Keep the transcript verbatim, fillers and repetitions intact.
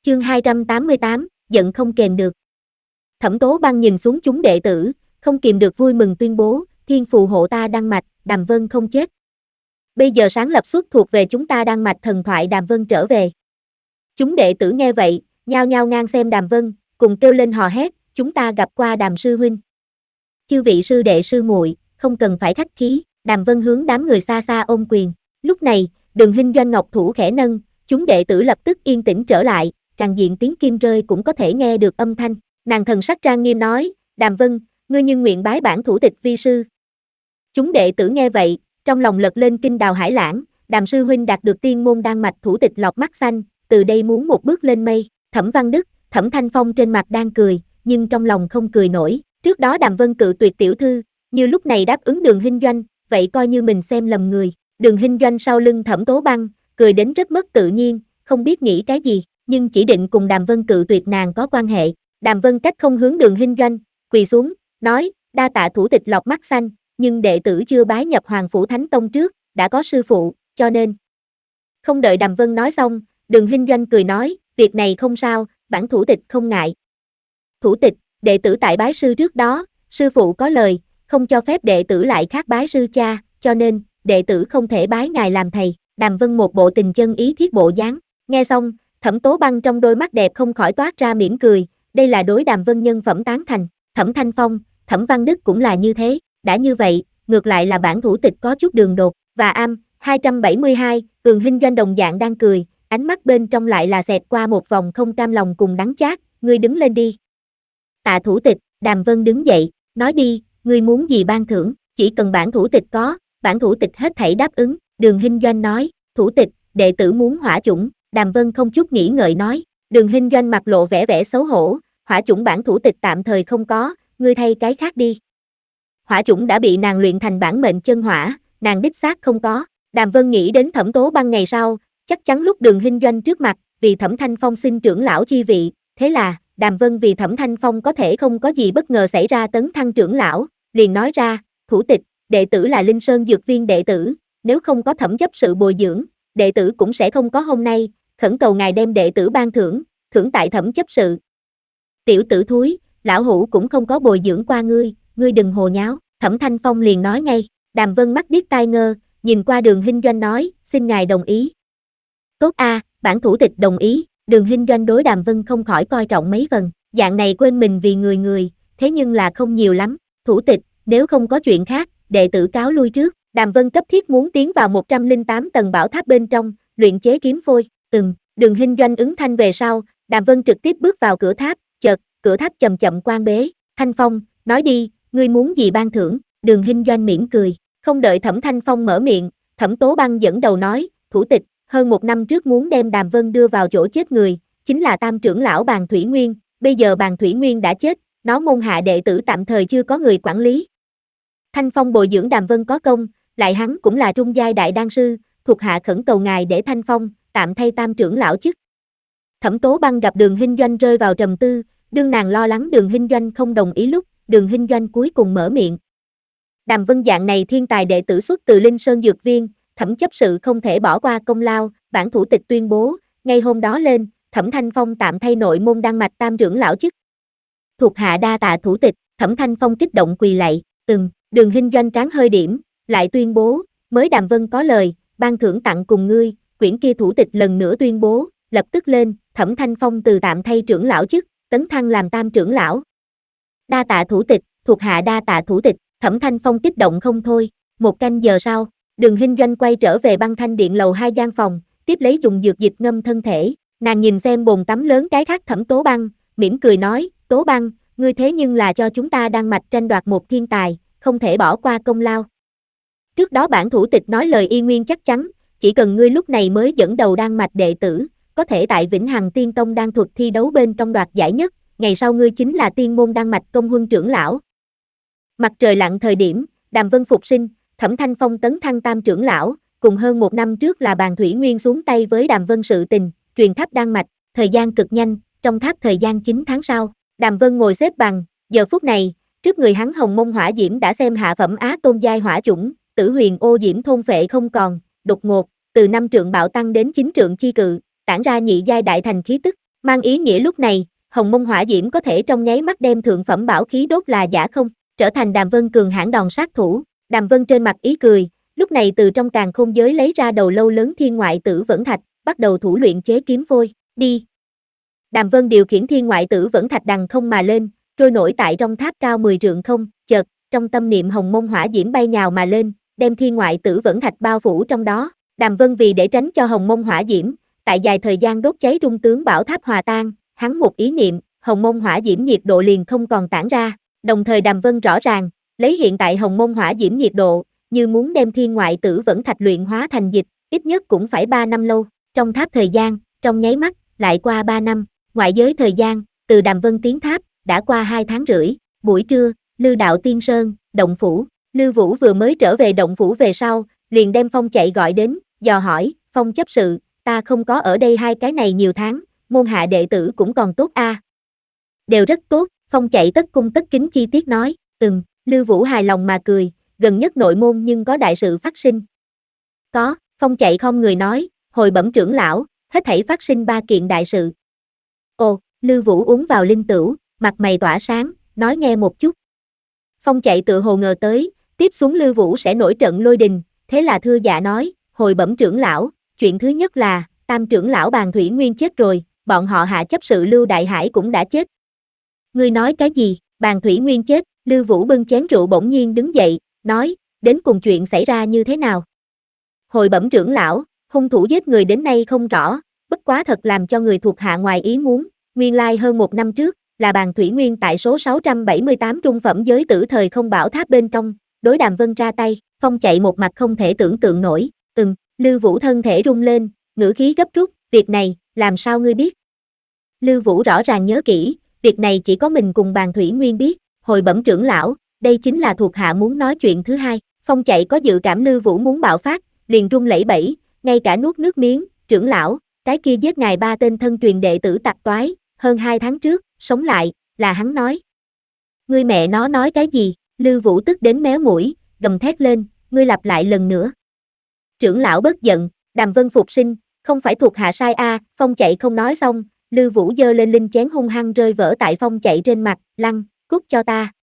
Chương hai trăm tám mươi tám, giận không kềm được. Thẩm Tố Băng nhìn xuống chúng đệ tử, không kìm được vui mừng tuyên bố, thiên phù hộ ta Đan Mạch, Đàm Vân không chết. Bây giờ sáng lập xuất thuộc về chúng ta Đan Mạch thần thoại Đàm Vân trở về. Chúng đệ tử nghe vậy, nhao nhao ngang xem Đàm Vân, cùng kêu lên hò hét, chúng ta gặp qua Đàm sư huynh. Chư vị sư đệ sư muội, không cần phải khách khí, Đàm Vân hướng đám người xa xa ôm quyền. Lúc này, Đường Hinh Doanh ngọc thủ khẽ nâng, chúng đệ tử lập tức yên tĩnh trở lại, tràn diện tiếng kim rơi cũng có thể nghe được âm thanh. Nàng thần sắc trang nghiêm nói, Đàm Vân, ngươi nhưng nguyện bái bản thủ tịch vi sư. Chúng đệ tử nghe vậy, trong lòng lật lên kinh đào hải lãng, Đàm sư huynh đạt được tiên môn đan mạch thủ tịch lọc mắt xanh, từ đây muốn một bước lên mây. Thẩm Văn Đức, Thẩm Thanh Phong trên mặt đang cười, nhưng trong lòng không cười nổi. Trước đó Đàm Vân cự tuyệt tiểu thư, như lúc này đáp ứng Đường Hinh Doanh, vậy coi như mình xem lầm người. Đường Hinh Doanh sau lưng Thẩm Tố Băng, cười đến rất mất tự nhiên, không biết nghĩ cái gì, nhưng chỉ định cùng Đàm Vân cự tuyệt nàng có quan hệ. Đàm Vân cách không hướng Đường Hinh Doanh, quỳ xuống, nói, đa tạ thủ tịch lọc mắt xanh, nhưng đệ tử chưa bái nhập Hoàng Phủ Thánh Tông trước, đã có sư phụ, cho nên. Không đợi Đàm Vân nói xong, Đường Hinh Doanh cười nói, việc này không sao, bản thủ tịch không ngại. Thủ tịch, đệ tử tại bái sư trước đó, sư phụ có lời, không cho phép đệ tử lại khác bái sư cha, cho nên, đệ tử không thể bái ngài làm thầy. Đàm Vân một bộ tình chân ý thiết bộ dáng, nghe xong, Thẩm Tố Băng trong đôi mắt đẹp không khỏi toát ra mỉm cười, đây là đối Đàm Vân nhân phẩm tán thành. Thẩm Thanh Phong, Thẩm Văn Đức cũng là như thế, đã như vậy, ngược lại là bản thủ tịch có chút đường đột. Và am, hai trăm bảy mươi hai, Đường Hinh Doanh đồng dạng đang cười, ánh mắt bên trong lại là xẹt qua một vòng không cam lòng cùng đắng chát, ngươi đứng lên đi. Tạ thủ tịch, Đàm Vân đứng dậy, nói đi, ngươi muốn gì ban thưởng, chỉ cần bản thủ tịch có, bản thủ tịch hết thảy đáp ứng. Đường Hinh Doanh nói, thủ tịch, đệ tử muốn hỏa chủng. Đàm Vân không chút nghĩ ngợi nói. Đường Hinh Doanh mặt lộ vẻ vẻ xấu hổ, hỏa chủng bản thủ tịch tạm thời không có, ngươi thay cái khác đi. Hỏa chủng đã bị nàng luyện thành bản mệnh chân hỏa, nàng đích xác không có. Đàm Vân nghĩ đến Thẩm Tố Băng ngày sau, chắc chắn lúc Đường Hinh Doanh trước mặt, vì Thẩm Thanh Phong xin trưởng lão chi vị, thế là, Đàm Vân vì Thẩm Thanh Phong có thể không có gì bất ngờ xảy ra tấn thăng trưởng lão, liền nói ra, thủ tịch, đệ tử là Linh Sơn Dược Viên đệ tử, nếu không có Thẩm chấp sự bồi dưỡng, đệ tử cũng sẽ không có hôm nay, khẩn cầu ngài đem đệ tử ban thưởng, thưởng tại Thẩm chấp sự. Tiểu tử thúi, lão hủ cũng không có bồi dưỡng qua ngươi, ngươi đừng hồ nháo. Thẩm Thanh Phong liền nói ngay. Đàm Vân mắt điếc tai ngơ, nhìn qua Đường Hinh Doanh nói, xin ngài đồng ý. Tốt a, à, bản thủ tịch đồng ý. Đường Hinh Doanh đối Đàm Vân không khỏi coi trọng mấy phần, dạng này quên mình vì người người, thế nhưng là không nhiều lắm. Thủ tịch, nếu không có chuyện khác, đệ tử cáo lui trước. Đàm Vân cấp thiết muốn tiến vào một trăm lẻ tám tầng bảo tháp bên trong, luyện chế kiếm phôi. Ừm, Đường Hinh Doanh ứng thanh về sau, Đàm Vân trực tiếp bước vào cửa tháp, chợt, cửa tháp chậm chậm quan bế. Thanh Phong, nói đi, ngươi muốn gì ban thưởng? Đường Hinh Doanh mỉm cười, không đợi Thẩm Thanh Phong mở miệng, Thẩm Tố Băng dẫn đầu nói, thủ tịch, hơn một năm trước muốn đem Đàm Vân đưa vào chỗ chết người, chính là tam trưởng lão Bàn Thủy Nguyên, bây giờ Bàn Thủy Nguyên đã chết, nó môn hạ đệ tử tạm thời chưa có người quản lý. Thanh Phong bồi dưỡng Đàm Vân có công, lại hắn cũng là trung giai đại đan sư, thuộc hạ khẩn cầu ngài để Thanh Phong tạm thay tam trưởng lão chức. Thẩm Tố Băng gặp Đường Hinh Doanh rơi vào trầm tư, đương nàng lo lắng Đường Hinh Doanh không đồng ý lúc, Đường Hinh Doanh cuối cùng mở miệng. Đàm Vân dạng này thiên tài đệ tử xuất từ Linh Sơn Dược Viên, Thẩm chấp sự không thể bỏ qua công lao, bản thủ tịch tuyên bố, ngay hôm đó lên, Thẩm Thanh Phong tạm thay nội môn đan mạch tam trưởng lão chức. Thuộc hạ đa tạ thủ tịch. Thẩm Thanh Phong kích động quỳ lạy, ừm, Đường Hinh Doanh tráng hơi điểm, lại tuyên bố, mới Đàm Vân có lời, ban thưởng tặng cùng ngươi, quyển kia thủ tịch lần nữa tuyên bố, lập tức lên, Thẩm Thanh Phong từ tạm thay trưởng lão chức, tấn thăng làm tam trưởng lão. Đa tạ thủ tịch, thuộc hạ đa tạ thủ tịch. Thẩm Thanh Phong kích động không thôi. Một canh giờ sau, Đường Hinh Doanh quay trở về băng thanh điện lầu hai gian phòng, tiếp lấy dùng dược dịch ngâm thân thể. Nàng nhìn xem bồn tắm lớn cái khác Thẩm Tố Băng, mỉm cười nói, Tố Băng, ngươi thế nhưng là cho chúng ta đan mạch tranh đoạt một thiên tài, không thể bỏ qua công lao. Trước đó bản thủ tịch nói lời y nguyên chắc chắn, chỉ cần ngươi lúc này mới dẫn đầu đan mạch đệ tử, có thể tại Vĩnh Hằng Tiên Tông đan thuật thi đấu bên trong đoạt giải nhất, ngày sau ngươi chính là tiên môn đan mạch công huân trưởng lão. Mặt trời lặn thời điểm, Đàm Vân phục sinh, Thẩm Thanh Phong tấn thăng tam trưởng lão, cùng hơn một năm trước là Bàn Thủy Nguyên xuống tay với Đàm Vân sự tình, truyền tháp đan mạch, thời gian cực nhanh, trong tháp thời gian chín tháng sau, Đàm Vân ngồi xếp bằng, giờ phút này, trước người hắn hồng mông hỏa diễm đã xem hạ phẩm á tôn giai hỏa chủng, tử huyền ô diễm thôn phệ không còn, đột ngột, từ năm trượng bạo tăng đến chín trượng chi cự, tản ra nhị giai đại thành khí tức, Mang ý nghĩa lúc này, hồng mông hỏa diễm có thể trong nháy mắt đem thượng phẩm bảo khí đốt là giả không, trở thành Đàm Vân cường hãn đòn sát thủ. Đàm Vân trên mặt ý cười, lúc này từ trong càn khôn giới lấy ra đầu lâu lớn thiên ngoại tử vẫn thạch, bắt đầu thủ luyện chế kiếm phôi, đi. Đàm Vân điều khiển thiên ngoại tử vẫn thạch đằng không mà lên, trôi nổi tại trong tháp cao mười trượng không, chợt, trong tâm niệm hồng mông hỏa diễm bay nhào mà lên, đem thiên ngoại tử vẫn thạch bao phủ trong đó. Đàm Vân vì để tránh cho hồng mông hỏa diễm, tại dài thời gian đốt cháy trung tướng bảo tháp hòa tan, hắn một ý niệm, hồng mông hỏa diễm nhiệt độ liền không còn tản ra, đồng thời Đàm Vân rõ ràng, lấy hiện tại hồng mông hỏa diễm nhiệt độ, như muốn đem thiên ngoại tử vẫn thạch luyện hóa thành dịch, ít nhất cũng phải ba năm lâu, trong tháp thời gian, trong nháy mắt, lại qua ba năm, ngoại giới thời gian, từ Đàm Vân tiến tháp, đã qua hai tháng rưỡi, buổi trưa, Lư Đạo Tiên Sơn, động phủ, Lư Vũ vừa mới trở về động phủ về sau, liền đem Phong chạy gọi đến, dò hỏi, Phong chấp sự, ta không có ở đây hai cái này nhiều tháng, môn hạ đệ tử cũng còn tốt a. À. Đều rất tốt, Phong chạy tất cung tất kính chi tiết nói, ừm, Lư Vũ hài lòng mà cười, gần nhất nội môn nhưng có đại sự phát sinh. Có, Phong chạy không người nói, hồi bẩm trưởng lão, hết thảy phát sinh ba kiện đại sự. Ồ, Lư Vũ uống vào linh tửu, mặt mày tỏa sáng, nói nghe một chút. Phong chạy tự hồ ngờ tới, tiếp xuống Lư Vũ sẽ nổi trận lôi đình, thế là thưa dạ nói, hồi bẩm trưởng lão, chuyện thứ nhất là, tam trưởng lão Bàn Thủy Nguyên chết rồi, bọn họ hạ chấp sự Lưu Đại Hải cũng đã chết. Ngươi nói cái gì, Bàn Thủy Nguyên chết, Lư Vũ bưng chén rượu bỗng nhiên đứng dậy, nói, đến cùng chuyện xảy ra như thế nào? Hồi bẩm trưởng lão, hung thủ giết người đến nay không rõ, bất quá thật làm cho người thuộc hạ ngoài ý muốn, nguyên lai hơn một năm trước, là Bàn Thủy Nguyên tại số sáu trăm bảy mươi tám trung phẩm giới tử thời không bảo tháp bên trong, đối Đàm Vân ra tay, Phong chạy một mặt không thể tưởng tượng nổi, ừm, Lư Vũ thân thể rung lên, ngữ khí gấp rút, việc này, làm sao ngươi biết? Lư Vũ rõ ràng nhớ kỹ, việc này chỉ có mình cùng Bàn Thủy Nguyên biết, hồi bẩm trưởng lão, đây chính là thuộc hạ muốn nói chuyện thứ hai, Phong chạy có dự cảm Lư Vũ muốn bạo phát, liền run lẩy bẩy, ngay cả nuốt nước miếng, trưởng lão, cái kia giết ngài ba tên thân truyền đệ tử tặc toái, hơn hai tháng trước, sống lại, là hắn nói. Ngươi mẹ nó nói cái gì, Lư Vũ tức đến méo mũi, gầm thét lên, ngươi lặp lại lần nữa. Trưởng lão bất giận, Đàm Vân phục sinh, không phải thuộc hạ sai a, à, Phong chạy không nói xong, Lư Vũ giơ lên linh chén hung hăng rơi vỡ tại Phong chạy trên mặt, lăn, cút cho ta.